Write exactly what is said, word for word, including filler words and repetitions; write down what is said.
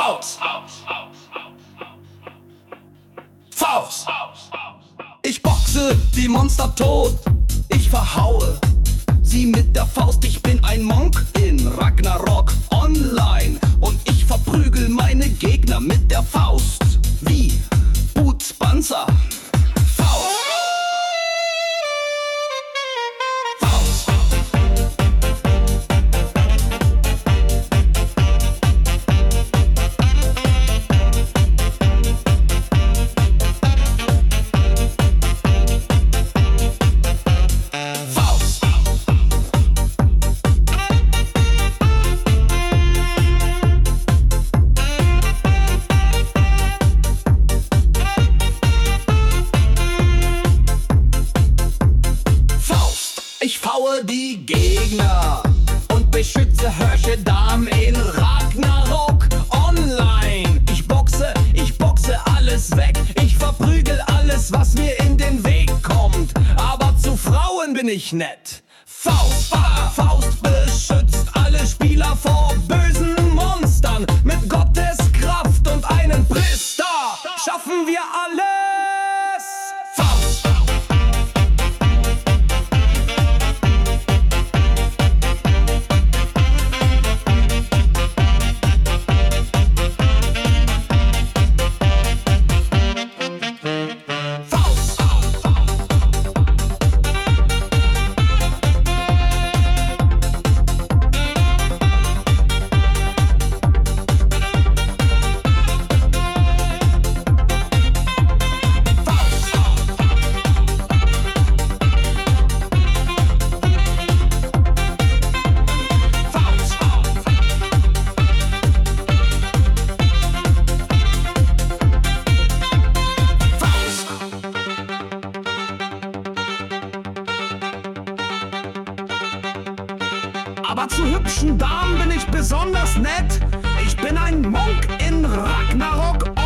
Faust! Faust! Ich boxe die Monster tot, ich verhaue sie mit der Faust. Ich bin ein Monk in Ragnarok online und ich verprügel meine Gegner mit der Faust. Wie Boots Panzer. Faust! Faust! Ich faue die Gegner und beschütze Hörschedam in Ragnarok online. Ich boxe, ich boxe alles weg. Ich verprügel alles, was mir in den Weg kommt. Aber zu Frauen bin ich nett. Faust, Faust beschützt alle Spieler vor bösen Monstern. Mit Gottes Kraft und einem Priester schaffen wir alles. Faust! Aber zu hübschen Damen bin ich besonders nett. Ich bin ein Monk in Ragnarok